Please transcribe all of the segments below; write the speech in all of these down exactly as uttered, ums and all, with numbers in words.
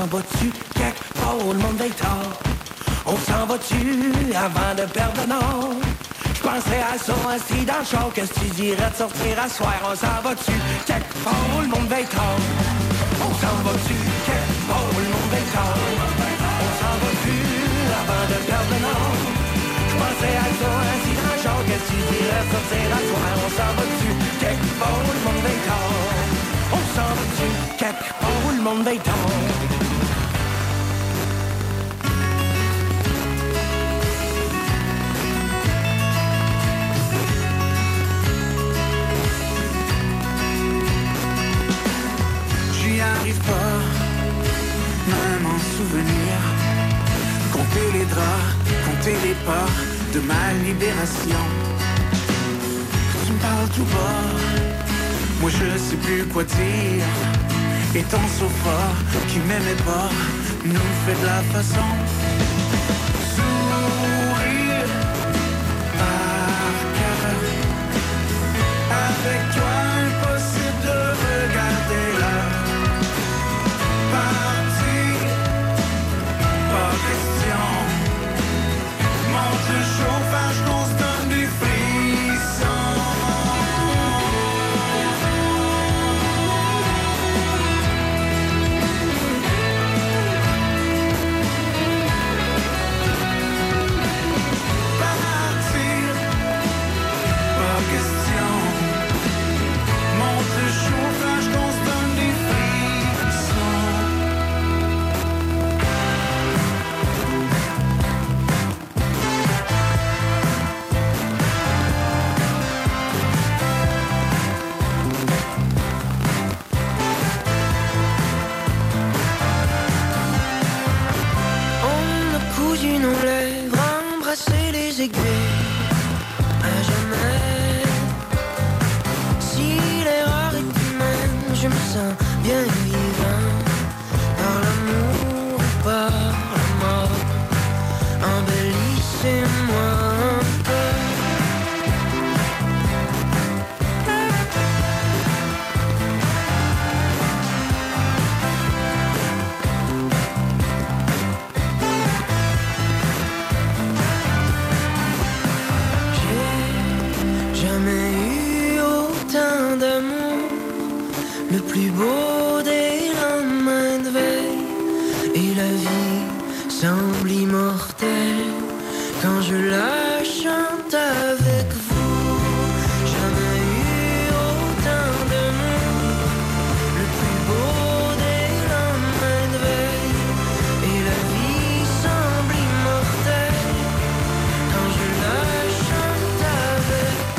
va-tu quelque part où le monde va être tard? On s'en va-tu avant de perdre le nord? J'penserais à ça assis dans le char. Qu'est-ce que tu dirais de sortir à soir? On s'en va-tu quelque part où le monde va être tard? On s'en va-tu quelque part où le monde va être tard? On s'en va-tu avant de perdre le nord? J'penserais à ça assis dans le char. Qu'est-ce que tu dirais de sortir à soir? On s'en va-tu quelque part où le monde va être tard? On s'en va-tu quelque part où le monde va être tard? J'y arrive pas, même en souvenir. Compter les draps, compter les pas de ma libération. Tu me parles tout bas, moi je sais plus quoi dire. Et ton sofa qui m'aimait pas nous fait de la façon. Sourire par cœur. Avec toi impossible de regarder l'heure. Partir, pas question. Monte le chauffage, qu'on se donne du frisson. Nos lèvres, embrasser les aiguilles à jamais. Si l'erreur est humaine, je me sens bien vivant. Par l'amour ou par la mort, embellissez-moi un peu. Le plus beau des lendemains de veille. Et la vie semble immortelle quand je la chante avec vous. Jamais eu autant d'amour. Le plus beau des lendemains de veille. Et la vie semble immortelle quand je la chante avec vous.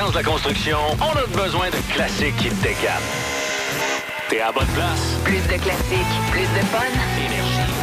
vacances de la construction, on a besoin de classiques qui te décapent. T'es à la bonne place. Plus de classiques, plus de fun. Énergie.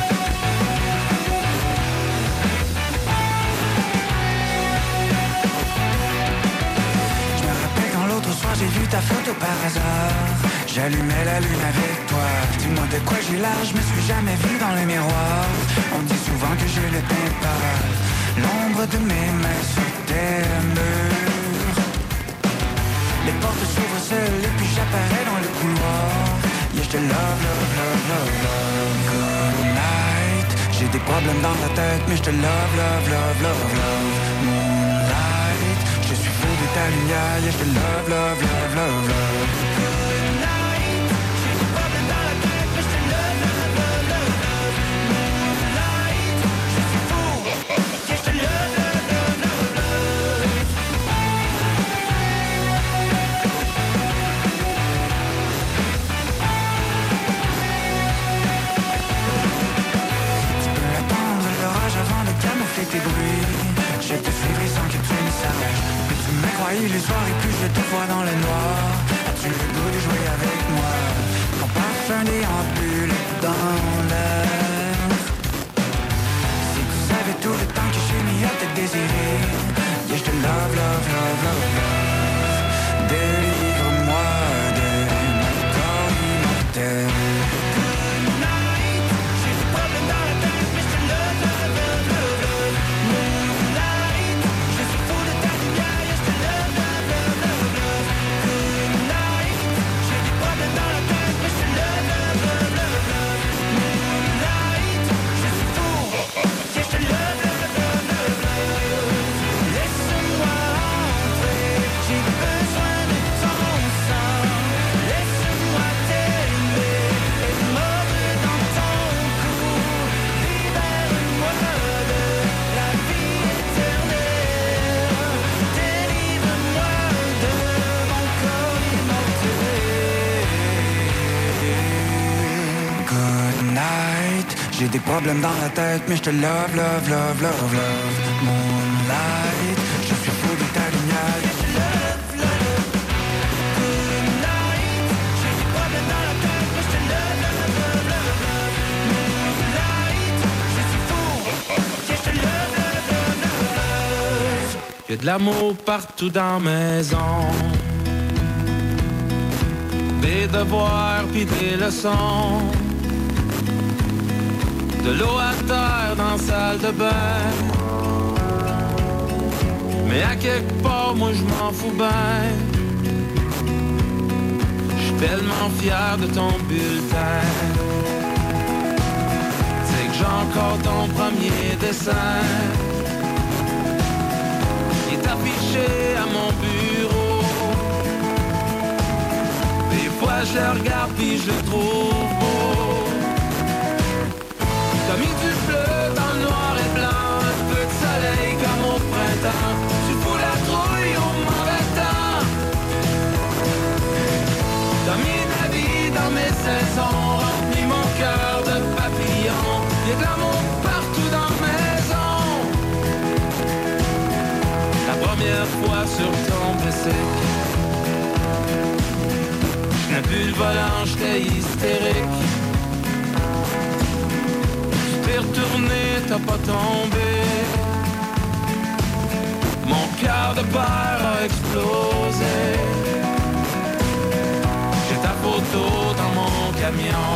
Je me rappelle quand l'autre soir j'ai vu ta photo par hasard. J'allumais la lune avec toi. Dis-moi de quoi j'ai l'âge, je me suis jamais vu dans le miroir. On dit souvent que j'ai le teint pâle, l'ombre de mes mains sur tes murs. Les portes s'ouvrent seules et puis j'apparais dans le couloir. Yeah, je te love, love, love, love, love. Good night. J'ai des problèmes dans la tête, mais je te love, love, love, love, love. Moonlight. Je suis fou de ta lumière. Yeah, je te love, love, love, love, love. Good night. J'ai des problèmes dans la tête, mais je te love, love, love, love, love. Moonlight. Je suis fou. Yeah, je te love, love, love, love, love. Avant de camoufler tes bruits, je te suivrai sans que tu ne saches. Plus tu me croyais les soirs et plus je te vois dans le noir. As-tu le goût de jouer avec moi? Ton parfum déambule dans l'air. Si tu savais tout le temps que j'ai mis à te désirer. Yeah, je te love, love, love, love, love. Délivre-moi de mon corps immortel. J'ai des problèmes dans la tête, mais je te love, love, love, love, love. Moonlight, je suis fou de ta lumière. Je te love, love. Good night. J'ai des problèmes dans la tête, mais je te love, love, love, love, love. Moonlight, je suis fou. Yeah, je te love, love, love, love, love. Y'a de l'amour partout dans la maison. Des devoirs pis des leçons. De l'eau à terre dans la salle de bain. Mais à quelque part, moi je m'en fous ben. J'suis tellement fier de ton bulletin. C'est que j'ai encore ton premier dessin. Il est affiché à mon bureau. Des fois je le regarde puis je le trouve beau. T'as mis du bleu dans le noir et blanc, un peu de soleil comme au printemps. Tu fous la trouille au mauvais temps. T'as mis de la vie dans mes saisons, rempli mon cœur de papillons. Y'a de l'amour partout dans la maison. La première fois sur ton bicycle, j'n'ai plus le volant, j'étais hystérique. Retourné, t'as pas tombé. Mon cœur de père a explosé. J'ai ta photo dans mon camion,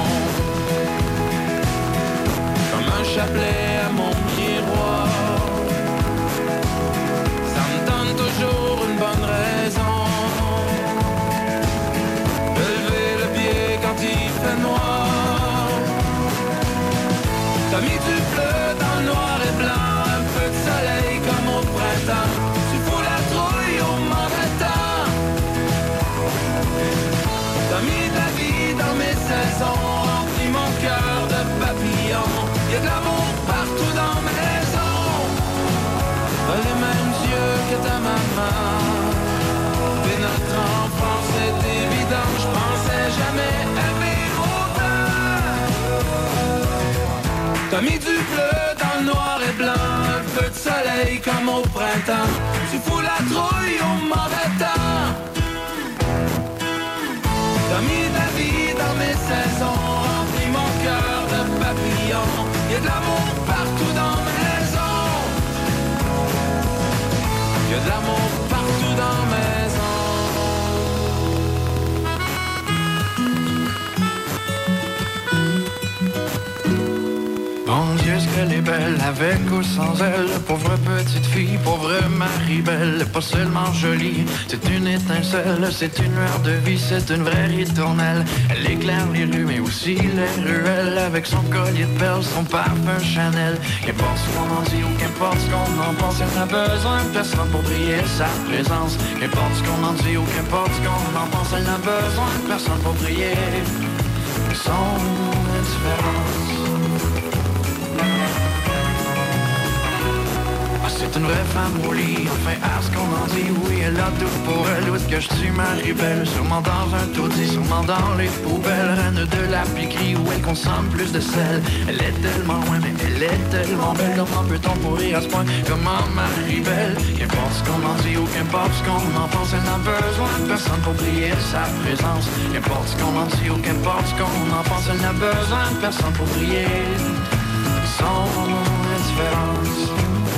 comme un chapelet à mon miroir. Ça me donne toujours une bonne raison de lever le pied quand il fait noir. T'as mis du bleu dans le noir et blanc, un peu de soleil comme au printemps. Tu fous la trouille au mauvais temps. T'as mis de la vie dans mes saisons, rempli mon cœur de papillons. Y'a de l'amour partout dans ma maison. T'as les mêmes yeux que ta maman. Dès notre enfance c'est évident, je pensais jamais aimer autant. T'as mis du bleu dans le noir et blanc, un peu de soleil comme au printemps. Tu fous la trouille au mauvais temps. T'as mis de la vie dans mes saisons, rempli mon cœur de papillons. Y'a de l'amour partout dans ma maison. Y'a de l'amour partout dans ma maison. Bon Dieu, ce qu'elle est belle, avec ou sans elle. Pauvre petite fille, pauvre Marie-Belle. Pas seulement jolie, c'est une étincelle. C'est une lueur de vie, c'est une vraie ritournelle. Elle éclaire les rues, mais aussi les ruelles. Avec son collier de perles, son parfum Chanel. Qu'importe ce qu'on en dit ou qu'importe ce qu'on en pense, elle n'a besoin de personne pour briller sa présence. Qu'importe ce qu'on en dit ou qu'importe ce qu'on en pense, elle n'a besoin de personne pour briller son indifférence. C'est une vraie femme au lit, enfin à ce qu'on en dit. Oui, elle a tout pour elle, où est-ce que je suis Marie-Belle? Sûrement dans un taudis, sûrement dans les poubelles. Reine de la piquerie où elle consomme plus de sel. Elle est tellement loin, mais elle est tellement belle. Comment peut-on pourrir à ce point? Comment Marie-Belle? Qu'importe ce qu'on en dit ou qu'importe ce qu'on en pense, elle n'a besoin de personne pour briller sa présence. Qu'importe ce qu'on en dit ou qu'importe ce qu'on en pense, elle n'a besoin de personne pour briller son indifférence.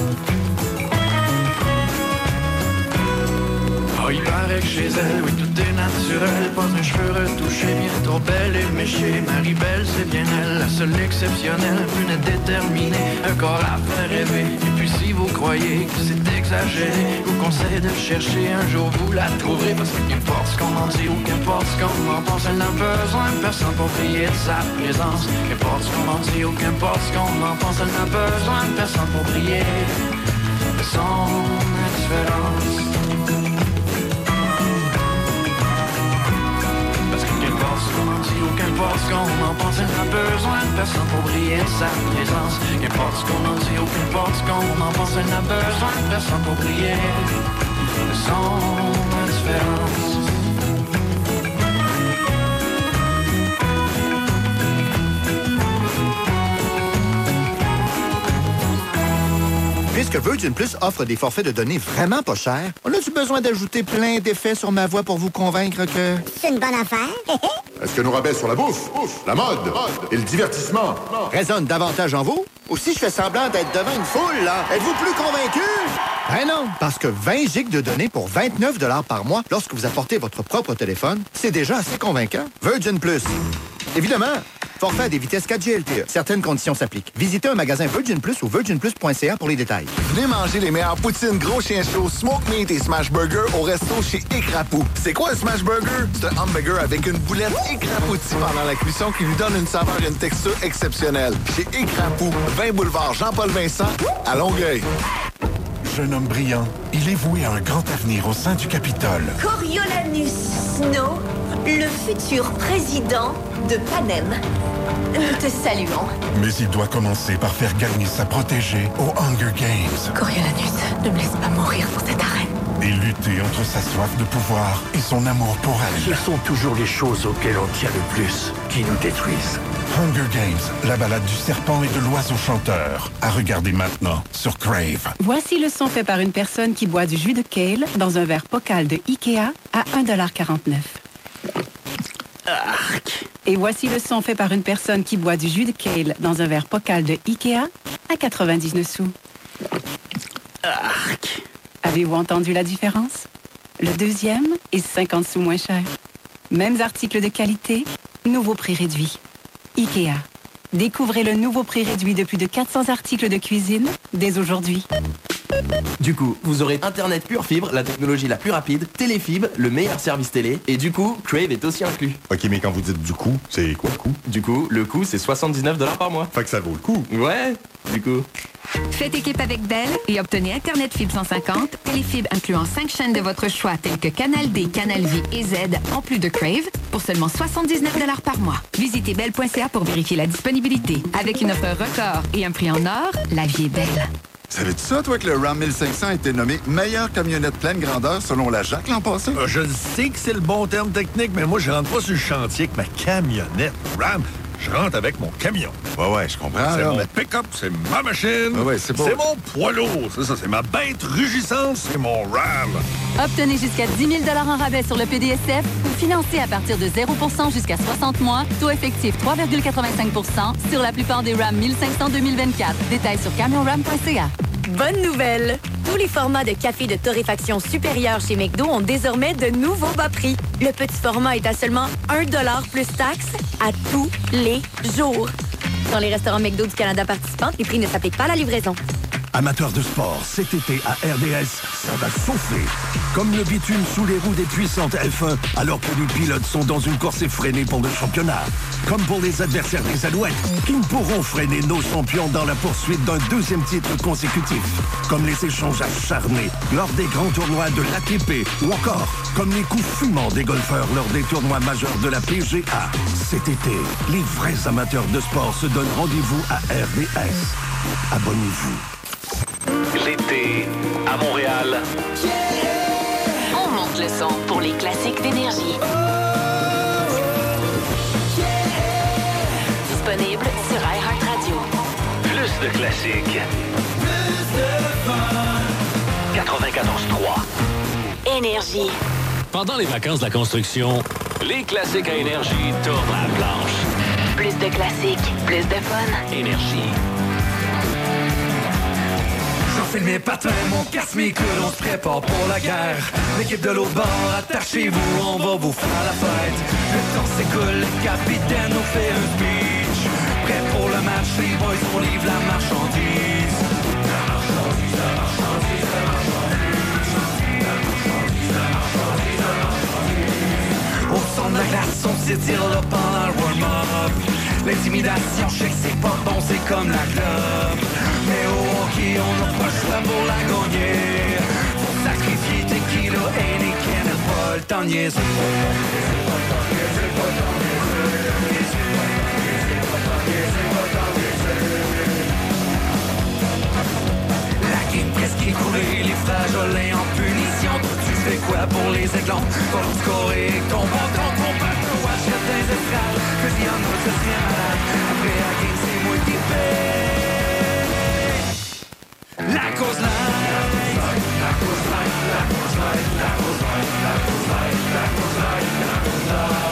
Oh, il paraît que chez elle, oui, tout est naturel. Pas un cheveu retouché, bien trop belle et méchée. Marie-Belle, c'est bien elle, la seule exceptionnelle. Brunette déterminée, un corps à faire rêver. Et puis si vous croyez que c'est exagéré, je vous conseille de chercher, un jour vous la trouverez. Parce que qu'importe ce qu'on en dit ou qu'importe ce qu'on en pense, elle n'a besoin de personne pour briller de sa présence. Qu'importe ce qu'on en dit ou qu'importe ce qu'on en pense, elle n'a besoin de personne pour briller de son indifférence. Qu'importe ce qu'on en pense, elle n'a besoin de personne pour briller sa présence. Qu'importe ce qu'on en dit ou qu'importe ce qu'on en pense, elle n'a besoin de personne pour briller de son indifférence. Puisque Virgin Plus offre des forfaits de données vraiment pas chers, on a-tu besoin d'ajouter plein d'effets sur ma voix pour vous convaincre que... C'est une bonne affaire. Est-ce que nos rabais sur la bouffe, la mode et le divertissement résonnent davantage en vous? Ou si je fais semblant d'être devant une foule, là, êtes-vous plus convaincu? Ben non, parce que vingt gigs de données pour vingt-neuf dollars par mois lorsque vous apportez votre propre téléphone, c'est déjà assez convaincant. Virgin Plus. Évidemment, forfait à des vitesses quatre G L T E. Certaines conditions s'appliquent. Visitez un magasin Virgin Plus ou virgin plus point c a pour les détails. Venez manger les meilleures poutines gros chien chaud, smoke meat et smash burger au resto chez Écrapou. C'est quoi un smash burger? C'est un hamburger avec une boulette écrapoutie pendant la cuisson qui lui donne une saveur et une texture exceptionnelle. Chez Écrapou, vingt boulevard Jean-Paul Vincent, à Longueuil. Jeune homme brillant, il est voué à un grand avenir au sein du Capitole. Coriolanus Snow, le futur président de Panem. Nous te saluons. Mais il doit commencer par faire gagner sa protégée aux Hunger Games. Coriolanus, ne me laisse pas mourir pour cette arène. Et lutter entre sa soif de pouvoir et son amour pour elle. Ce sont toujours les choses auxquelles on tient le plus qui nous détruisent. Hunger Games, la balade du serpent et de l'oiseau chanteur. À regarder maintenant sur Crave. Voici le son fait par une personne qui boit du jus de kale dans un verre Pocal de Ikea à un dollar quarante-neuf. Arc. Et voici le son fait par une personne qui boit du jus de kale dans un verre Pocal de Ikea à quatre-vingt-dix-neuf sous. Arc. Avez-vous entendu la différence? Le deuxième est cinquante sous moins cher. Mêmes articles de qualité, nouveau prix réduit. Ikea. Découvrez le nouveau prix réduit de plus de quatre cents articles de cuisine dès aujourd'hui. Du coup, vous aurez Internet pure fibre, la technologie la plus rapide, Téléfibre, le meilleur service télé, et du coup, Crave est aussi inclus. Ok, mais quand vous dites du coup, c'est quoi le coup? Du coup, le coût, c'est soixante-dix-neuf dollars par mois. Fait que ça vaut le coup. Ouais, du coup. Faites équipe avec Bell et obtenez Internet Fibre cent cinquante, Téléfibre incluant cinq chaînes de votre choix telles que Canal D, Canal Vie et Z, en plus de Crave, pour seulement soixante-dix-neuf dollars par mois. Visitez bell point c a pour vérifier la disponibilité. Avec une offre record et un prix en or, la vie est belle. Savais-tu ça, toi, que le Ram mille cinq cents a été nommé meilleure camionnette pleine grandeur selon la Jacques l'an passé? Euh, je sais que c'est le bon terme technique, mais moi, je rentre pas sur le chantier avec ma camionnette Ram. je rentre avec mon camion. Ouais, ouais, je comprends. C'est là, mon mais... pick-up, c'est ma machine. Ouais, ouais, c'est bon. C'est mon poids lourd, c'est ça, c'est ma bête rugissante, c'est mon RAM. Obtenez jusqu'à dix mille en rabais sur le P D S F ou financez à partir de zéro pour cent jusqu'à soixante mois, taux effectif trois virgule quatre-vingt-cinq pour cent sur la plupart des RAM mille cinq cents deux mille vingt-quatre. Détails sur camion ram point c a. Bonne nouvelle! Tous les formats de café de torréfaction supérieure chez McDo ont désormais de nouveaux bas prix. Le petit format est à seulement un dollar plus taxes à tous les jours. Dans les restaurants McDo du Canada participants, les prix ne s'appliquent pas à la livraison. Amateurs de sport, cet été à R D S, ça va chauffer. Comme le bitume sous les roues des puissantes F un, alors que les pilotes sont dans une course effrénée pour le championnat. Comme pour les adversaires des Alouettes, qui ne pourront freiner nos champions dans la poursuite d'un deuxième titre consécutif. Comme les échanges acharnés lors des grands tournois de l'A T P, ou encore comme les coups fumants des golfeurs lors des tournois majeurs de la P G A. Cet été, les vrais amateurs de sport se donnent rendez-vous à R D S. Abonnez-vous. L'été à Montréal. On monte le son pour les classiques d'énergie. Disponible sur iHeartRadio. Plus de classiques. Plus de fun. quatre-vingt-quatorze trois. Énergie. Pendant les vacances de la construction, les classiques à Énergie tournent à la planche. Plus de classiques, plus de fun. Énergie. J'enfile mes patins, mon casse, mes coudes, on se prépare pour la guerre. L'équipe de l'autre bord, attachez-vous, on va vous faire la fête. Le temps s'écoule, le capitaine nous fait un speech. Prêt pour le match, les boys, on livre la marchandise. La marchandise, la marchandise, la marchandise. La marchandise, la marchandise, la marchandise. Au son de la glace, on s'étire là pendant le warm-up. L'intimidation, je sais que c'est pas bon, c'est comme la globe. Mais au hockey, on n'a pas le choix pour la gagner. Faut sacrifier tequila, Heineken, et pas le temps de niaiser. La game presque écoulée, les flageolets en punition. Toi, tu fais quoi pour les éclats? Pas le scorer, ton bon ton combat, toi, achète des estrades. Que si en a, ce serait malade. Après la game, c'est moi qui paie. La cause light, la cause light, la cause light, la cause light, la cause light, la cause light, la cause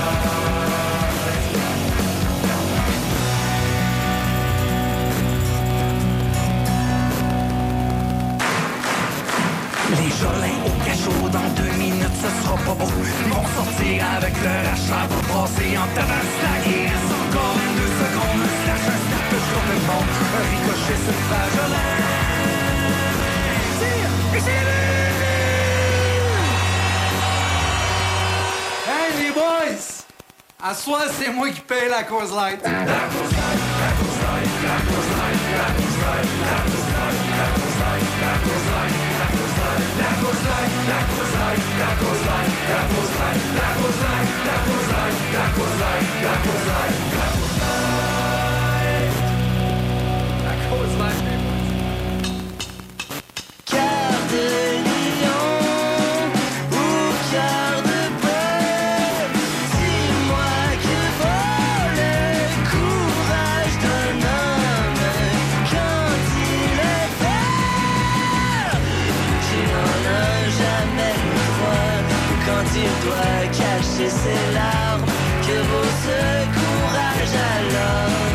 light. Les Jolins au cachot dans deux minutes, ce sera pas beau. Ils vont sortir avec leur achat, va passer en tabac. Il reste encore vingt-deux secondes, un slash, un snap, je tourne le bon. Un ricochet sur le Flageolet. Hey les boys! À soir, c'est moi qui paye la cause light. La cause light, la cause light, la cause light, la cause light, la cause light, la cause light, la cause light, la cause light, la cause light, la cause light, la cause light, la cause light, la cause light, la cause light, la cause light, la cause light, la cause light, la cause light, les boys. Cœur de lion ou cœur de bœuf, dis-moi que vaut le courage d'un homme quand il est peur, qui n'en a jamais le droit, quand il doit cacher ses larmes, que vaut ce courage alors?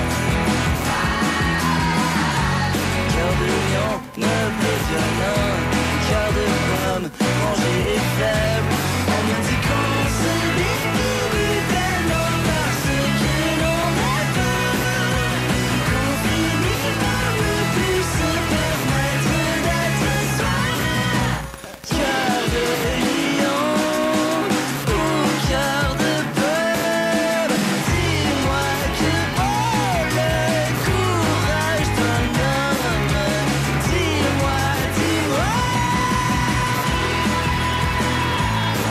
Cœur de lion, noble et violent, cœur de pomme, rangé et faible. On me dit qu'on se définit tellement parce que l'on est peur, qu'on finit par ne plus se permettre d'être soi. Cœur de lion ou cœur de pomme, dis-moi que vaut le courage d'un homme. Dis-moi, dis-moi.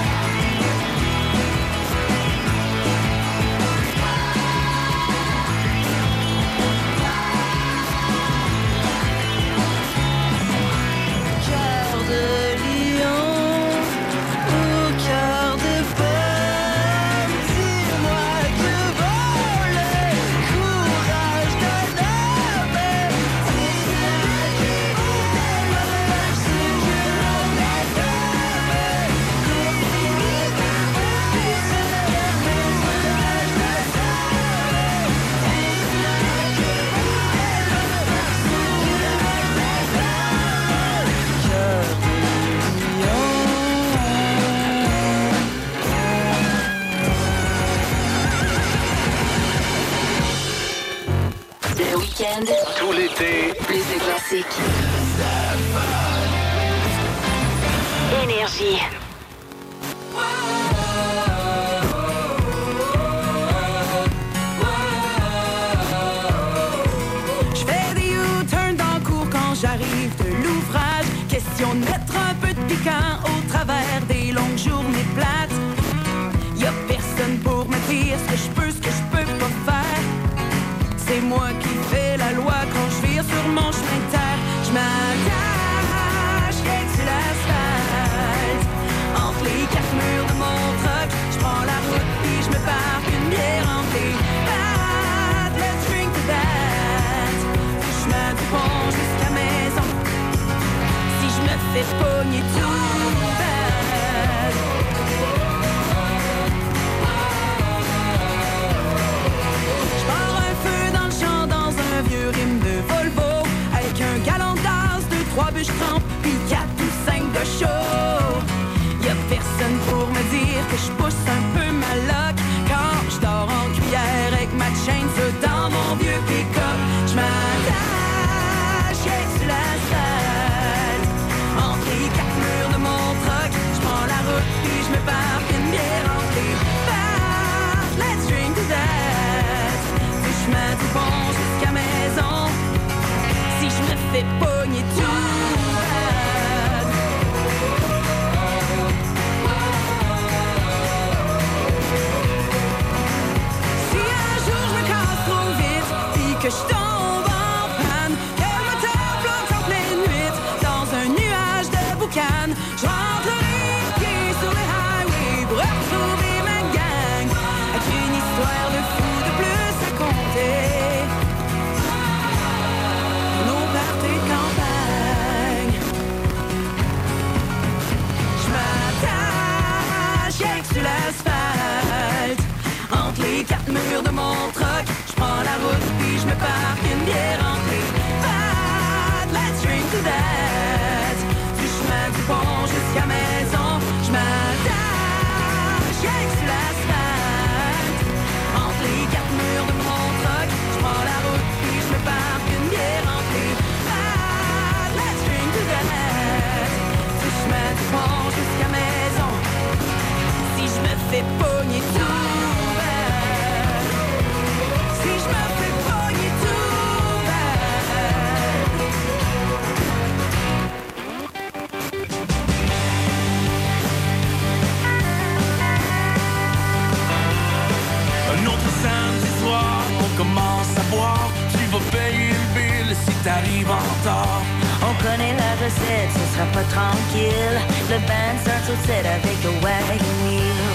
week-end, Tout l'été, plus de classiques. Énergie. Je fais des U-turns dans le cours quand j'arrive de l'ouvrage. Question de mettre un peu de piquant au travers des longues journées plates. Y'a personne pour me dire ce que je peux, ce que je peux pas faire. C'est moi qui fais la loi quand je vire sur mon chemin de terre. Je m'attache avec sur l'asphalte. Entre les quatre murs de mon truck, je prends la route puis je me parque une bière entre les pattes. Let's drink to that. Du chemin du pont jusqu'à maison. Si je me fais pogner tout bad. Je pars un feu dans le champ dans un vieux rime de Volvo. Avec un galon de gaz, deux, trois bûches crampes, puis quatre ou cinq de chaud. Y'a personne pour me dire que je pousse un peu ma loc quand je dors en cuillère avec ma chaîne feu dans mon vieux pick-up. Je m'attache avec sur l'asphalte. Entre les quatre murs de mon truck, je prends la route puis je me parque une bière entre les pattes. Let's drink to that. Du chemin du pont jusqu'à maison. Si je me fais pogner tout bad. Si un jour je me casse trop vite puis que je tombe en panne, que le moteur bloque en pleine nuit dans un nuage de boucan, je rentrerai les pieds sur les highways pour retrouver ma gang avec une histoire de fou de plus à compter. Nos parties de campagne. Je m'attache avec sur l'asphalte. Entre les quatre murs de mon truck, je prends la route puis je me parque une bière entre les pattes. Let's drink to that. Du chemin du pont jusqu'à maison, je m'attache avec sur l'asphalte. Entre les quatre murs de mon truck, je prends la route puis je me parque une bière entre les pattes. Let's drink to that. Du chemin du pont jusqu'à maison. Si je me fais pogner tout bad. Si je me fais pogner tout bad. Un autre samedi soir, on commence à boire. Tu vas payer le bill si t'arrives en retard. On connaît la recette, ce sera pas tranquille. Le band start au set avec le wagon wheel.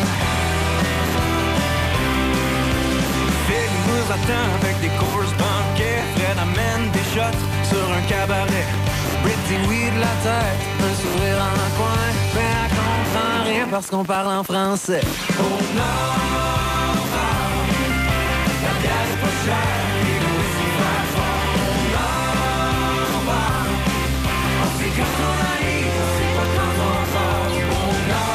Phil nous attend avec des courses banquets. Fred amène des shots sur un cabaret. Britty oui de la tête, un sourire en un coin. Mais elle comprend rien parce qu'on parle en français. Oh non, la bière est pas chère, et nous aussi pas fort. Oh non, on sait quand on arrive, on sait pas quand on part. Oh non,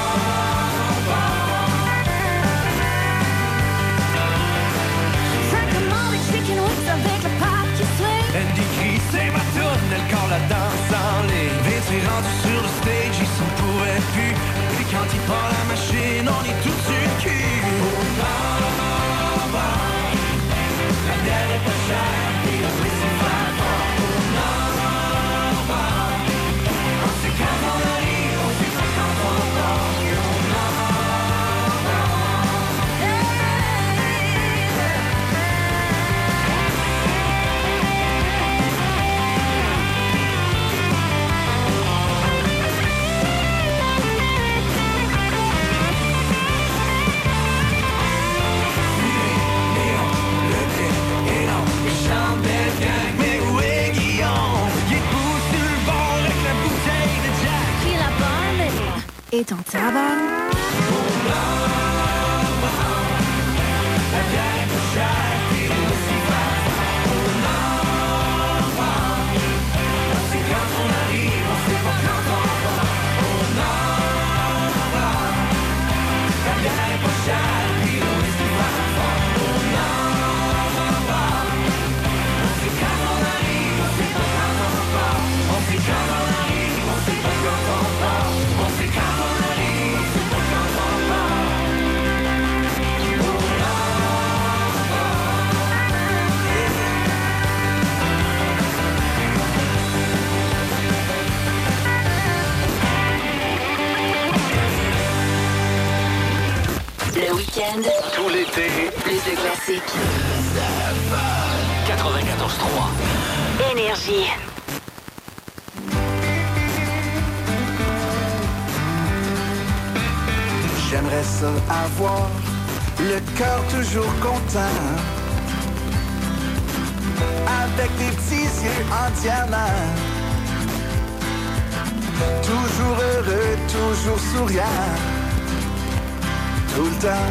Ça commande des chicken wings avec le pop qui swing. Andy crie, c'est ma tourne, elle call la danse en ligne. Vince est rendu sur le stage, il s'en pouvait plus. Puis quand il part la machine, on est tout sur le cul. Oh non, la bière est pas chère, et le prix c'est pas fort. Oh non, on sait quand on arrive, on sait pas quand on part. Oh non, mais où est Guillaume? Il est debout sur le bord avec la bouteille de Jack. Puis la bonne et ton tabac. La bière est pas chère, puis aussi pas fort. Oh non, on sait quand on arrive, on sait pas quand on part. Oh non, la bière est pas chère, puis aussi pas fort. Oh non, on sait quand on Le week-end, Tout l'été, plus de classiques. quatre-vingt-quatorze trois. Énergie. J'aimerais ça avoir le cœur toujours content, avec des petits yeux en diamant, toujours heureux, toujours souriant, tout le temps.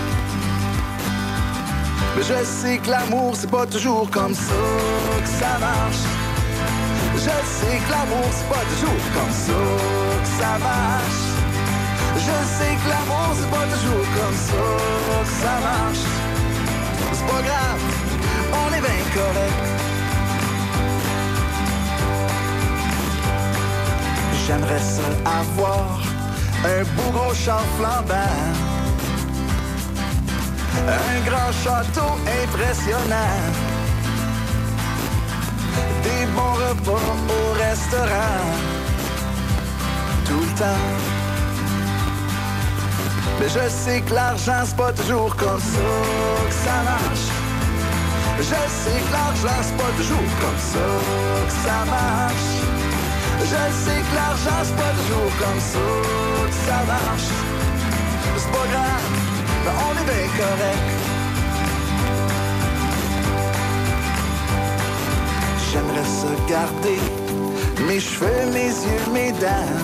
Mais je sais que l'amour c'est pas toujours comme ça que ça marche. Je sais que l'amour c'est pas toujours comme ça que ça marche. Je sais que l'amour c'est pas toujours comme ça que ça marche. C'est pas grave, on est bien correct. J'aimerais ça avoir un beau gros char flambant, un grand château impressionnant, des bons repas au restaurant, tout le temps. Mais je sais que l'argent c'est pas toujours comme ça que ça marche. Je sais que l'argent c'est pas toujours comme ça que ça marche. Je sais que l'argent c'est pas toujours comme ça que ça marche. C'est pas grave, mais on est bien correct. J'aimerais ça garder mes cheveux, mes yeux, mes dents,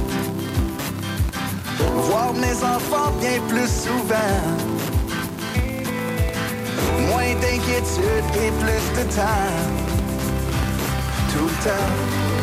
voir mes enfants bien plus souvent, moins d'inquiétude et plus de temps, tout le temps.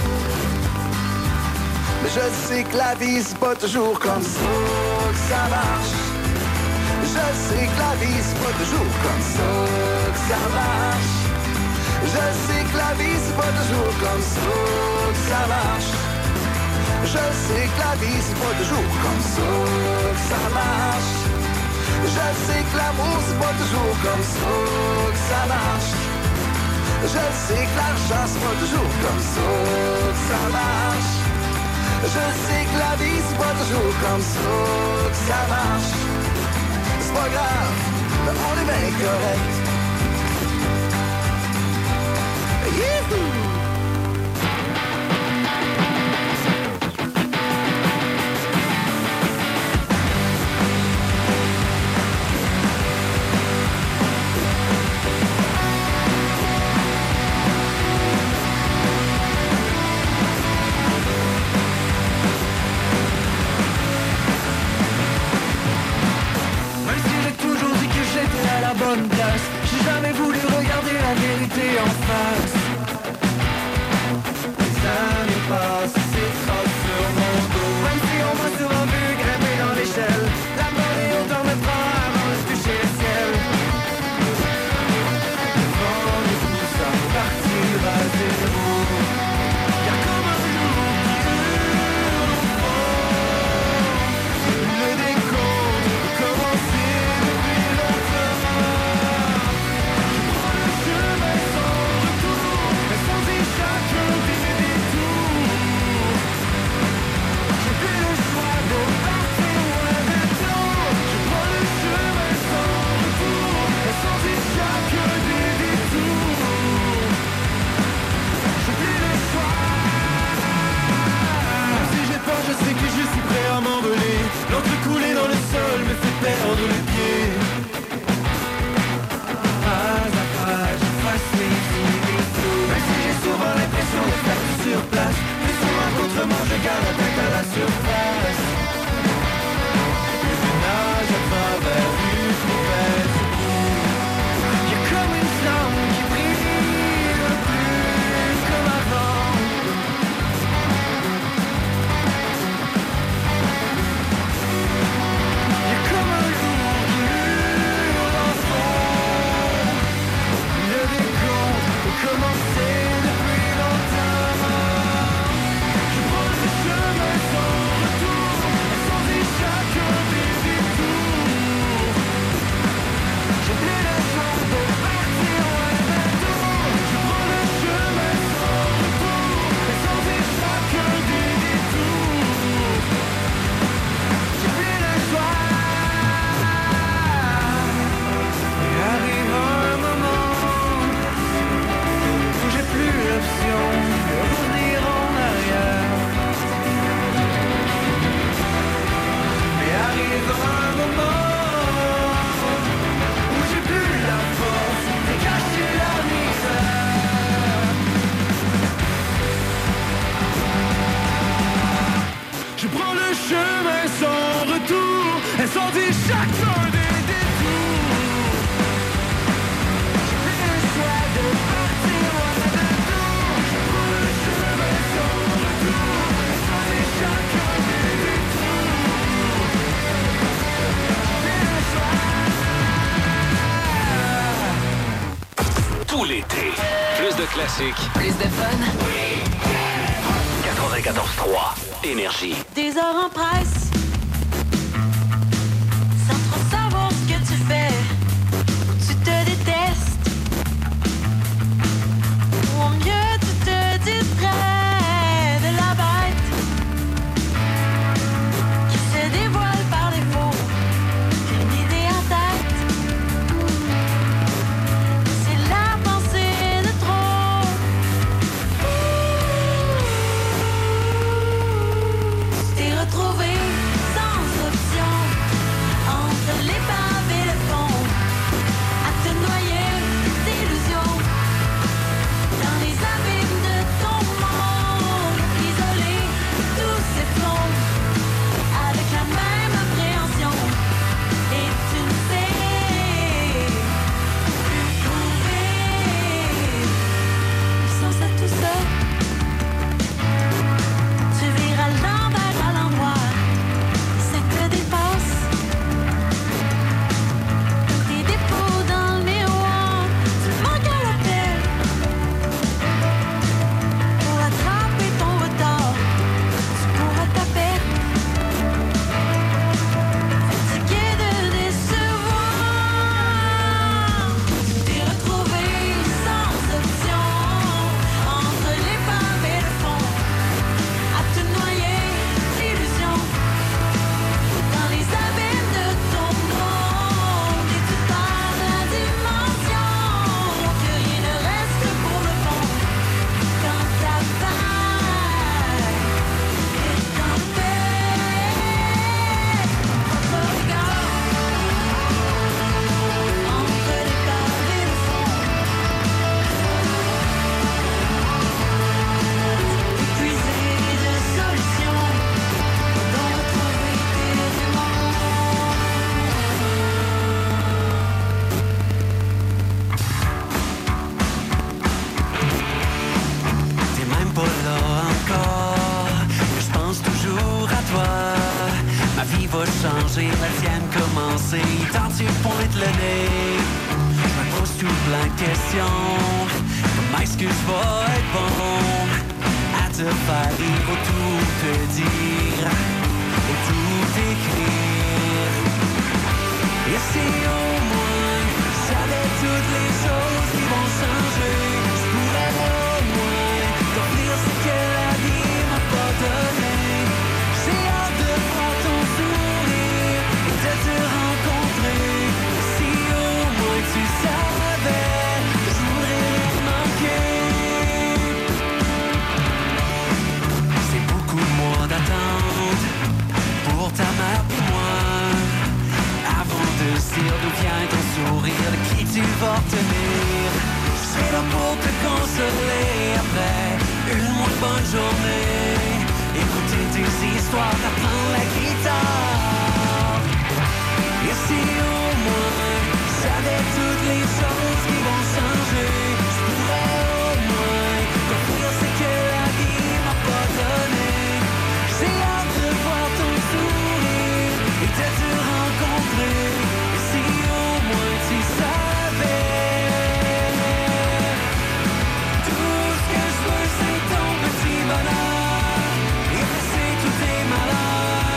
Mais je sais que la vie c'est pas toujours comme ça que ça marche. Je sais que la vie c'est pas toujours comme ça que ça marche. Je sais que la vie c'est pas toujours comme ça que ça marche. Je sais que la vie c'est pas toujours comme ça que ça marche. Je sais que l'amour c'est pas toujours comme ça que ça marche. Je sais que l'argent c'est pas toujours comme ça que ça marche. Je sais que la vie c'est pas toujours comme ça que ça marche. C'est pas grave, mais on est bien correct. Youhou! Bonne place. J'ai jamais voulu regarder la vérité en face. Les années passent, c'est traces sur mon dos. Même si on m'a souvent vu grimper dans l'échelle, la mort est autant me prend avant de toucher le ciel. Devant les pouces à partir à zéro. Y'a comme un loup qui hurle au fond. Le décompte commencer depuis longtemps. Chacun des détours. chacun des détours. J'ai le choix de partir loin de tout. Pour le chemin sans retour. Prenez chacun des détours. J'ai le choix. Tout l'été, plus de classiques, Plus de fun. quatre-vingt-quatorze trois Énergie. Des heures en presse, sans trop savoir ce que tu fais, tu te détestes, ou au mieux tu te distrais de la bête qui se dévoile par défaut, une idée en tête. C'est la pensée de trop. Tu t'es retrouvé sans option entre l'épave et le fond, à te noyer d'illusions dans les abîmes de ton monde. Isolé, tout s'effondre avec la même appréhension, et tu ne sais plus trouver le sens à tout ça. Tu vires à l'envers, à l'endroit, ça te dépasse. Tes dépôts dans le miroir, tu manques à l'appel pour attraper ton retard. Tu cours à ta perte, fatigué de décevoir. Tu t'es retrouvé sans option entre l'épave et le fond, à te noyer d'illusions dans les abîmes de ton monde, et tu perds la dimension, que rien ne reste pour le fond quand ta vague est en paix. Entre regard, entre l'épave et le fond, épuisé de solutions dont retrouver tes démons. T'es même pas là encore, mais je pense toujours à toi. Ma vie va changer, la tienne commencer. Tant tu pointes le nez, je me pose tout plein de questions. Comment est-ce que je vais être bon à te faire rire, ou tout te dire, ou tout écrire? Et si au moins je savais toutes les choses qui vont changer, je pourrais au moins t'offrir ce que la vie m'a pas donné. J'ai hâte de voir ton sourire et de te rencontrer. Si au moins tu savais que je voudrais rien manquer. C'est beaucoup de mois d'attente pour ta mère et moi, avant de se dire d'où vient ton sourire, de qui tu vas tenir. Je serai là pour te consoler après une moins bonne journée. Écouter tes histoires, t'apprendre la guitare. Et si au moins je savais toutes les choses qui vont changer, je pourrais au moins t'offrir ce que la vie m'a pas donné. J'ai hâte de voir ton sourire et de te rencontrer. Et si au moins tu savais, tout ce que je veux c'est ton petit bonheur, effacer tous tes malheurs.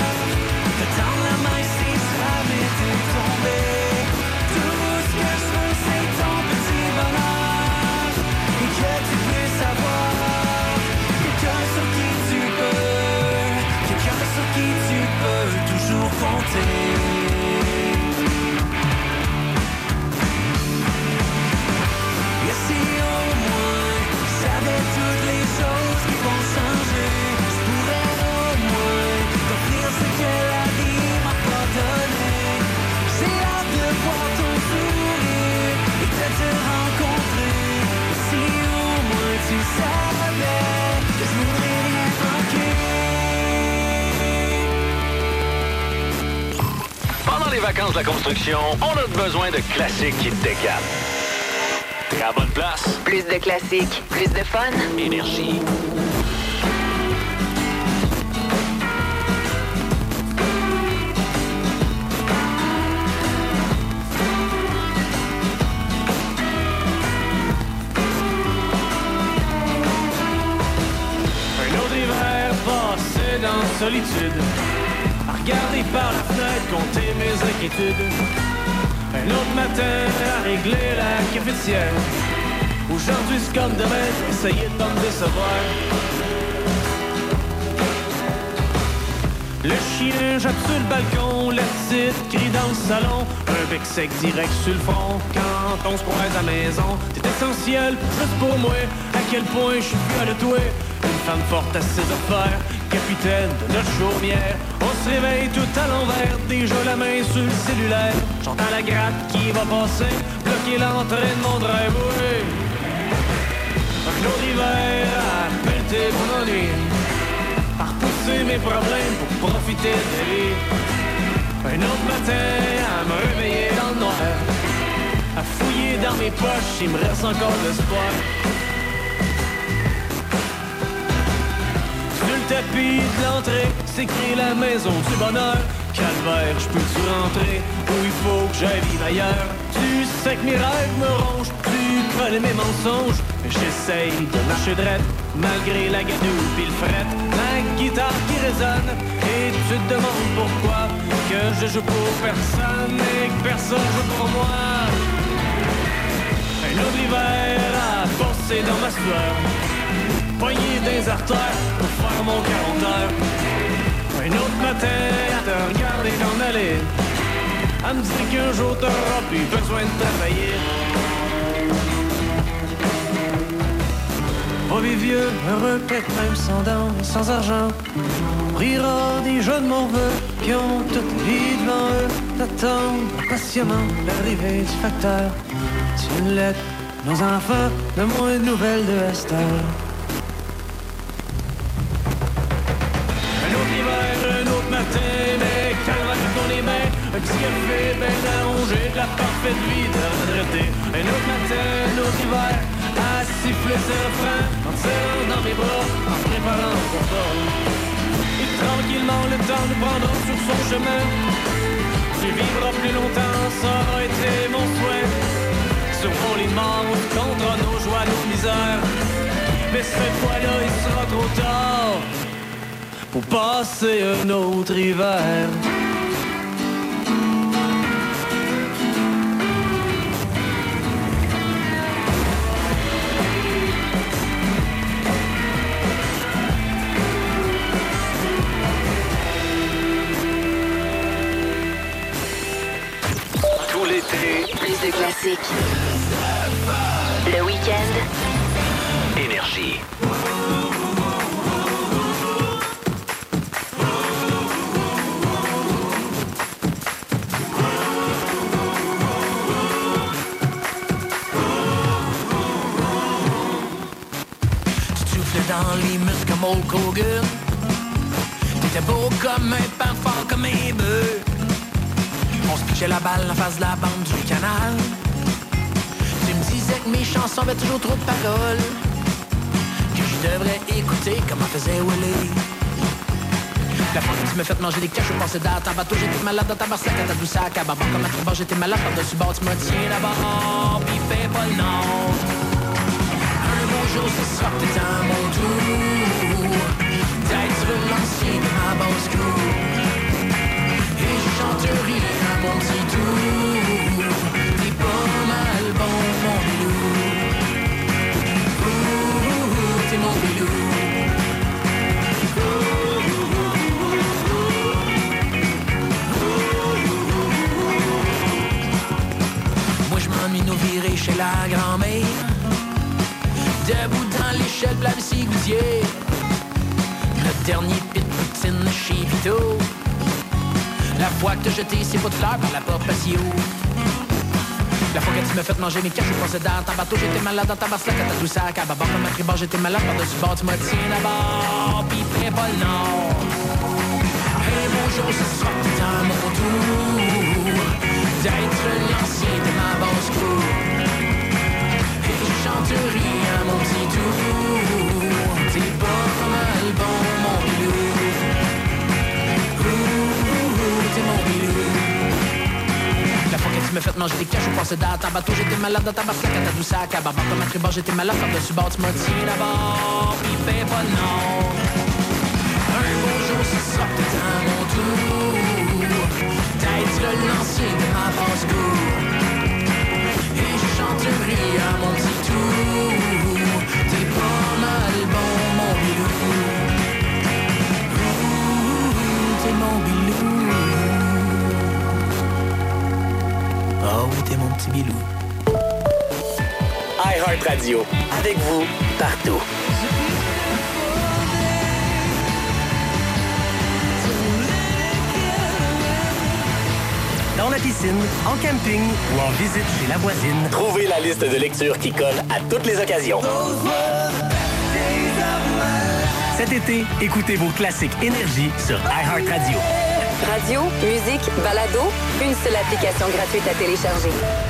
vacances de la construction, on a besoin de classiques qui te décalent. T'es à la bonne place? Plus de classiques, plus de fun. Énergie. Un autre hiver passé dans solitude, à regarder par la fenêtre, compter mes inquiétudes. Un autre matin à régler la cafetière. Aujourd'hui c'est comme demain, essayer de pas me décevoir. Le chien jappe sur le balcon, la petite crie dans le salon. Un bec sec direct sur le front quand on se croise à la maison. C'est essentiel, juste pour moi, à quel point je suis fier de toi. Une femme forte à ses affaires, capitaine de notre chaumière. On se réveille tout à l'envers, déjà la main sur le cellulaire. J'entends la gratte qui va passer, bloquer l'entrée de mon driveway. Un autre hiver à pelleter mon ennui, à repousser mes problèmes pour profiter de la vie. Un autre matin à me réveiller dans le noir, à fouiller dans mes poches, il me reste encore de l'espoir. Sur le tapis de l'entrée, s'écrit la maison du bonheur. Calvaire, je peux-tu rentrer où il faut que j'aille vivre ailleurs? Tu sais que mes rêves me rongent, tu connais mes mensonges. J'essaye de marcher droite, malgré la gadoue pis le fret. Ma guitare qui résonne, et tu te demandes pourquoi que je joue pour personne et que personne joue pour moi. Un autre hiver à forcer dans ma sueur, poigné des artères pour faire mon quarante heures. Un autre matin à te regarder t'en aller, à me dire qu'un jour t'auras plus besoin de travailler. Va vivre vieux, heureux, peut-être même sans dents, sans argent. On rira des jeunes morveux qui ont toute vie devant eux, t'attendent patiemment l'arrivée du facteur. C'est une lettre, nos enfants, le moins de nouvelles de Esther. Un autre matin, mais calme dans les mains, un petit café bien allongé, de la parfaite vie de retraité. Un autre matin, un autre hiver, à siffler ses refrains, en tirant dans mes bras, en se préparant pour ça. Et tranquillement, le temps nous prendra sur son chemin. Tu vivras plus longtemps, ça aura été mon souhait. Sur mon lit de mort, on comptera nos joies, nos misères. Mais cette fois-là, il sera trop tard pour passer un autre hiver. Tout l'été, plus de classiques. Le week-end, énergie. Dans les muscles comme Hulk Hogan, t'étais beau comme un pain, fort comme un bœuf. On se pitchait la balle en face de la bande du canal. Tu me disais que mes chansons avaient toujours trop de paroles, que je devrais écouter comme on faisait Willie. La fois que tu m'as fait manger des caches, je passais dans ta bateau, j'étais malade dans ta barsac, à ta douce sac, à bord comme un tribord, j'étais malade par-dessus bord, tu m'as tiens d'abord, pis fais pas le nom. Bonjour, ce sera peut-être à mon tour d'être lancé de ma basse cour. Et je chanterai à mon petit tour. T'es pas mal bon, mon bilou. Ouh, t'es mon bilou. Moi je m'ennuie nous virer chez la grand-mère, debout dans l'échelle de la Goutier. Le dernier pit poutine chez Vito. La fois que t'as jeté ses pots de fleurs par la porte patio. La fois que tu m'as fait manger mes caches, je passais dans ta bateau, j'étais malade dans ta barsac, à ta douce sac, à bord comme un tribord, j'étais malade par-dessus bord, tu m'as dit d'abord, pis près pas le nom. Et bonjour, ce sera tout à mon tour d'être l'ancien de ma basse-cour. Et je chante rien, mon petit doux. T'es pas mal bon, mon bilou. Ouh, t'es mon bilou. La fois que tu m'as fait manger des caches au passé dans ta bateau, j'étais malade dans ta barque, à ta douce à cababa. Comme un tribord, j'étais malade par-dessus bord, tu m'as dit d'abord, pis fais pas non. Un beau jour, c'est ça que dans mon tour, d'être le lancier de ma basse-cour. Et je chanterai à mon petit tour, t'es pas mal bon, mon bilou. Ouh, t'es mon bilou. Oh, t'es mon petit bilou. iHeart Radio, avec vous, partout. Dans la piscine, en camping ou en visite chez la voisine. Trouvez la liste de lecture qui colle à toutes les occasions. Cet été, écoutez vos classiques énergie sur iHeart Radio. Radio, musique, balado, une seule application gratuite à télécharger.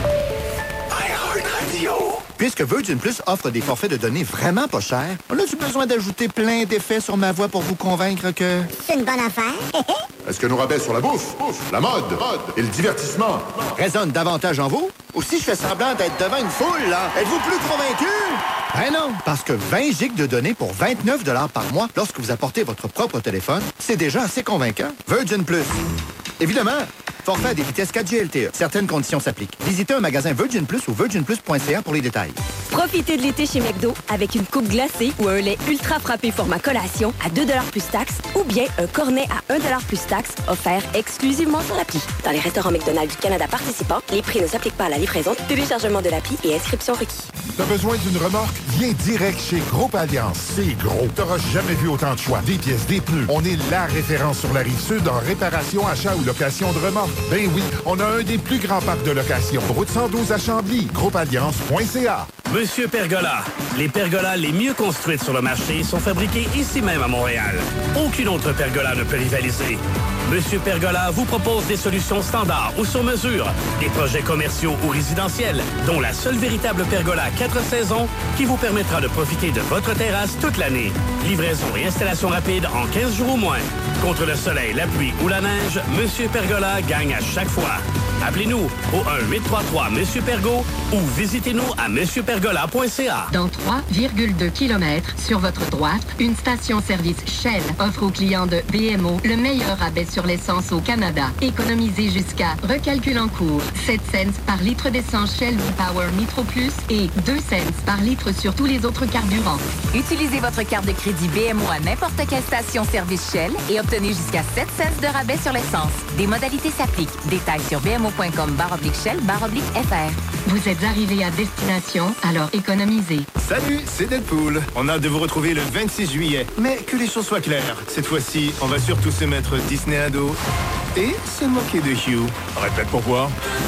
iHeart Radio. Puisque Virgin Plus offre des forfaits de données vraiment pas chers, on a-tu besoin d'ajouter plein d'effets sur ma voix pour vous convaincre que... C'est une bonne affaire. Est-ce que nos rabais sur la bouffe, la mode, mode et le divertissement résonnent davantage en vous? Ou si je fais semblant d'être devant une foule, là, êtes-vous plus convaincu? Ben non, parce que vingt gigs de données pour vingt-neuf dollars par mois lorsque vous apportez votre propre téléphone, c'est déjà assez convaincant. Virgin Plus. Évidemment, forfait à des vitesses quatre G L T E. Certaines conditions s'appliquent. Visitez un magasin Virgin Plus ou virgin plus point c a pour les détails. Profitez de l'été chez McDo avec une coupe glacée ou un lait ultra frappé format collation à deux dollars plus taxes ou bien un cornet à un dollar plus taxes offert exclusivement sur l'appli. Dans les restaurants McDonald's du Canada participants, les prix ne s'appliquent pas à la livraison, téléchargement de l'appli et inscription requis. T'as besoin d'une remorque? Viens direct chez Groupe Alliance. C'est gros. T'auras jamais vu autant de choix. Des pièces, des pneus. On est la référence sur la Rive-Sud en réparation, achat ou location de remorque. Ben oui, on a un des plus grands parcs de location. Route cent douze à Chambly. groupe alliance point c a. Monsieur Pergola. Les pergolas les mieux construites sur le marché sont fabriquées ici même à Montréal. Aucune autre pergola ne peut rivaliser. Monsieur Pergola vous propose des solutions standards ou sur mesure, des projets commerciaux ou résidentiels, dont la seule véritable pergola quatre saisons qui vous permettra de profiter de votre terrasse toute l'année. Livraison et installation rapide en quinze jours ou moins. Contre le soleil, la pluie ou la neige, Monsieur Pergola gagne à chaque fois. Appelez-nous au un huit trois trois Monsieur Pergo ou visitez-nous à monsieur pergola point c a. Dans trois virgule deux kilomètres sur votre droite, une station-service Shell offre aux clients de B M O le meilleur rabais sur l'essence au Canada. Économisez jusqu'à recalcul en cours sept cents par litre d'essence Shell V-Power Nitro Plus et deux cents par litre sur tous les autres carburants. Utilisez votre carte de crédit B M O à n'importe quelle station-service Shell et obtenez jusqu'à sept cents de rabais sur l'essence. Des modalités s'appliquent. Détails sur b m o point com barre oblique Shell barre oblique F R. Vous êtes arrivé à destination, alors économisez. Salut, c'est Deadpool. On a hâte de vous retrouver le vingt-six juillet. Mais que les choses soient claires, cette fois-ci, on va surtout se mettre Disney à dos et se moquer de Hugh. Répète pour voir.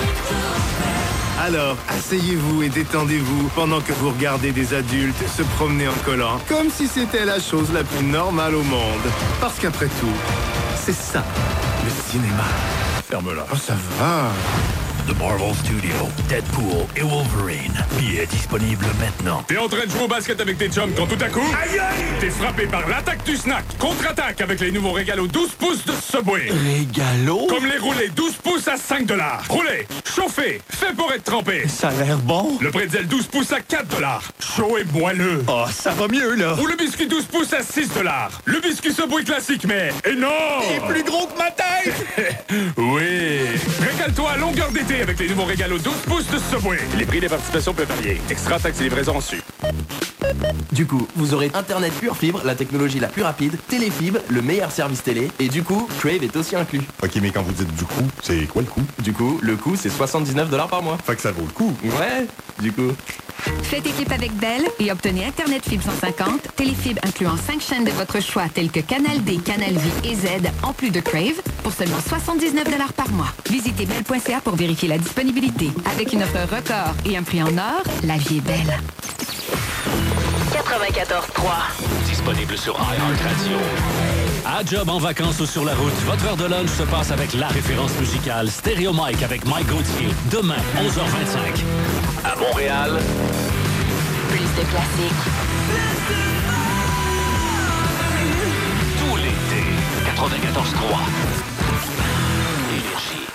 Alors, asseyez-vous et détendez-vous pendant que vous regardez des adultes se promener en collant, comme si c'était la chose la plus normale au monde. Parce qu'après tout, c'est ça, le cinéma. Ferme-la. Oh, ça va. The Marvel Studio, Deadpool et Wolverine. Billets disponibles maintenant. T'es en train de jouer au basket avec tes chums quand tout à coup... Aïe aïe! T'es frappé par l'attaque du snack. Contre-attaque avec les nouveaux régalos douze pouces de Subway. Régalos? Comme les roulés douze pouces à cinq dollars. Roulé, chauffé, fait pour être trempé. Ça a l'air bon. Le pretzel douze pouces à quatre dollars. Chaud et moelleux. Oh, ça va mieux, là. Ou le biscuit douze pouces à six dollars. Le biscuit Subway classique, mais énorme. Il est plus gros que ma tête. Oui. Régale-toi à longueur d'été avec les nouveaux régalos douze pouces de Subway. Les prix des participations peuvent varier. Extra taxes et livraison reçue. Du coup, vous aurez Internet pure fibre, la technologie la plus rapide, Téléfibre, le meilleur service télé, et du coup, Crave est aussi inclus. Ok, mais quand vous dites du coup, c'est quoi le coût? Du coup, le coût, c'est soixante-dix-neuf dollars par mois. Fait que ça vaut le coup. Ouais, du coup. Faites équipe avec Bell et obtenez Internet Fibre cent cinquante, Téléfibre incluant cinq chaînes de votre choix telles que Canal D, Canal Vie et Z, en plus de Crave, pour seulement soixante-dix-neuf dollars par mois. Visitez bell point c a pour vérifier la disponibilité. Avec une offre record et un prix en or, la vie est belle. quatre-vingt-quatorze trois. Disponible sur iHeart Radio. À job, en vacances ou sur la route, votre heure de lunch se passe avec la référence musicale Stéréo Mike avec Mike Gauthier. Demain, onze heures vingt-cinq. À Montréal, Plus de classiques. tout l'été, quatre-vingt-quatorze trois. Énergie.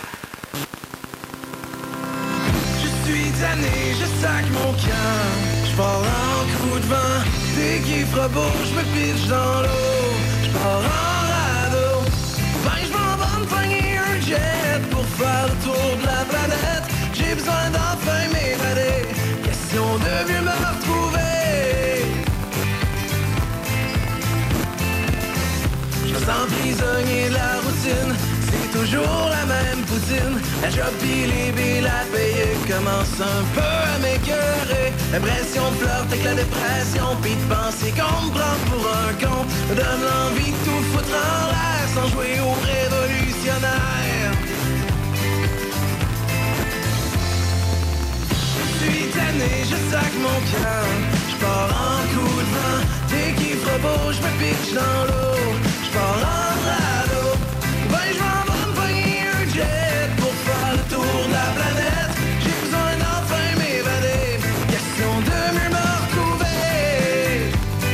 Je suis tanné, je sac mon camp. Je pars en coup de vent. Dès qu'il fera beau, je me pitche dans l'eau. Je pars en radeau. Ben je m'en vais me pogner un jet pour faire le tour de la planète. J'ai besoin d'enfin m'évader. Question de mieux me retrouver. Je me sens prisonnier de la routine. C'est toujours la même poutine. La job pis les billes à payer commence un peu à m'écœurer. L'impression de flirter avec la dépression, pis de penser qu'on me prend pour un con me donne l'envie de tout foutre en l'air sans jouer au révolutionnaire. Je suis tanné, je sac mon camp. Je pars en coup de vent. Dès qu'il fera beau, je me pitche dans l'eau. Je pars en radeau. Ben je m'en vais me pogner un jet pour faire le tour de la planète. J'ai besoin d'enfin m'évader. Question de mieux me retrouver.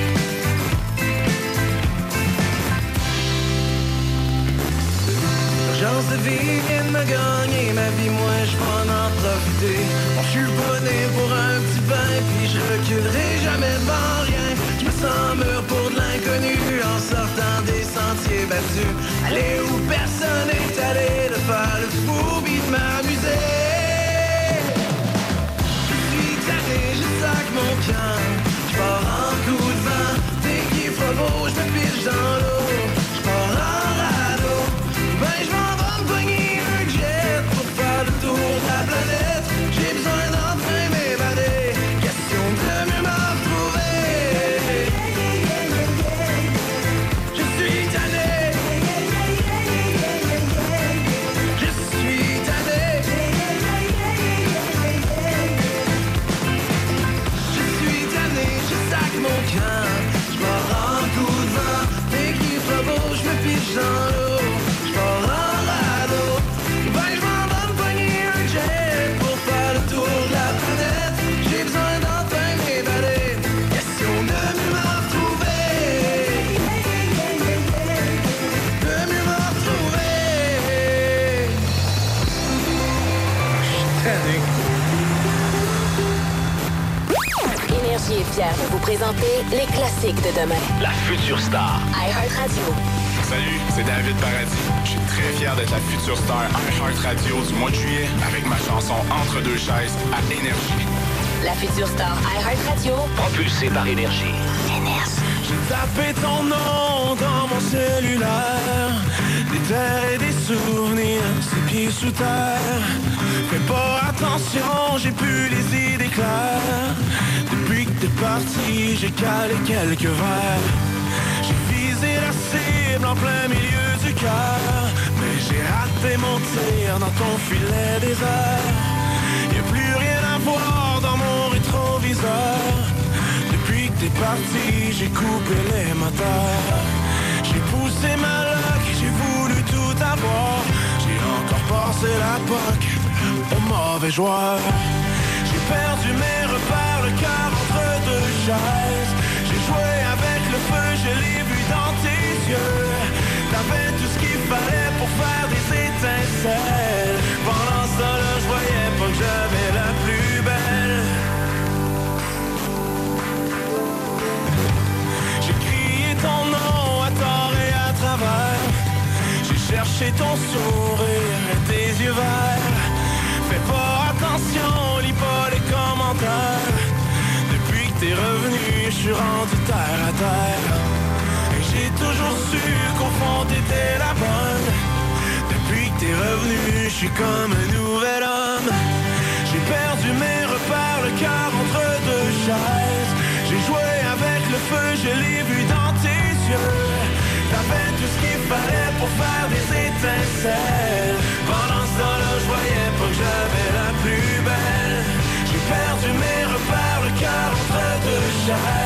L'urgence de vie vient de me gagner ma vie, moi je vais en profiter. Bon, je suis le bonnet pour un petit bain, puis je reculerai jamais devant rien. Je me sens mûr pour de l'inconnu en sortant des sentiers battus. Aller où personne n'est allé, de faire le fou, puis de m'amuser. Je suis tanné, je sac mon camp. Je pars en coup de vent. Dès qu'il fera beau, je me pitche dans l'eau. Je pars en radeau. Ben je m'en vais me pogner un jet pour faire le tour de la planète. J'ai besoin d'enfin m'évader. Question de mieux me retrouver. Je suis tanné. Je suis tanné. Je suis tanné, je sac mon camp. Je pars en coup de vent. Dès qu'il fera beau, je me pitche dans l'eau. Je pars en radeau. Ben je m'en vais me pogner un jet pour faire le tour de la planète. J'ai besoin d'enfin m'évader. Question de mieux me retrouver. De mieux me retrouver. Je suis tanné. Énergie est fière de vous présenter les classiques de demain. La future star. iHeart Radio. Salut, c'est David Paradis. Je suis très fier d'être la future star iHeart Radio du mois de juillet avec ma chanson Entre deux chaises à Énergie. La future star iHeart Radio. Propulsée par Énergie. J'ai tapé ton nom dans mon cellulaire. Des terres et des souvenirs, ses pieds sous terre. Fais pas attention, j'ai plus les idées claires. Depuis que t'es parti, j'ai calé quelques verres. J'ai visé la cible en plein milieu du cœur. Mais j'ai raté mon tir dans ton filet désert. Y'a plus rien à voir dans mon rétroviseur. Depuis que t'es parti, j'ai coupé les moteurs. J'ai poussé ma loque, j'ai voulu tout avoir. J'ai encore passé la poque au mauvais joueur. J'ai perdu mes repères, le cœur entre deux chaises. J'ai joué avec le feu, je l'ai vu dans tes yeux. T'avais tout ce qu'il fallait pour faire des étincelles. Pendant ce temps-là, je voyais pas que j'avais la plus belle. J'ai crié ton nom à tort et à travers. J'ai cherché ton sourire et tes yeux verts. Fais pas attention, lis pas les commentaires. Depuis que t'es revenu, je suis rendu terre à terre. Et j'ai toujours su qu'au fond t'étais la bonne. Depuis que t'es revenu, je suis comme un nouvel homme. J'ai perdu mes repères, le cœur entre deux chaises. J'ai joué avec le feu, je l'ai vu dans tes yeux. T'avais tout ce qu'il fallait pour faire des étincelles. Pendant ce temps-là, je voyais pas que j'avais la plus belle. J'ai perdu mes repères, le cœur entre deux chaises.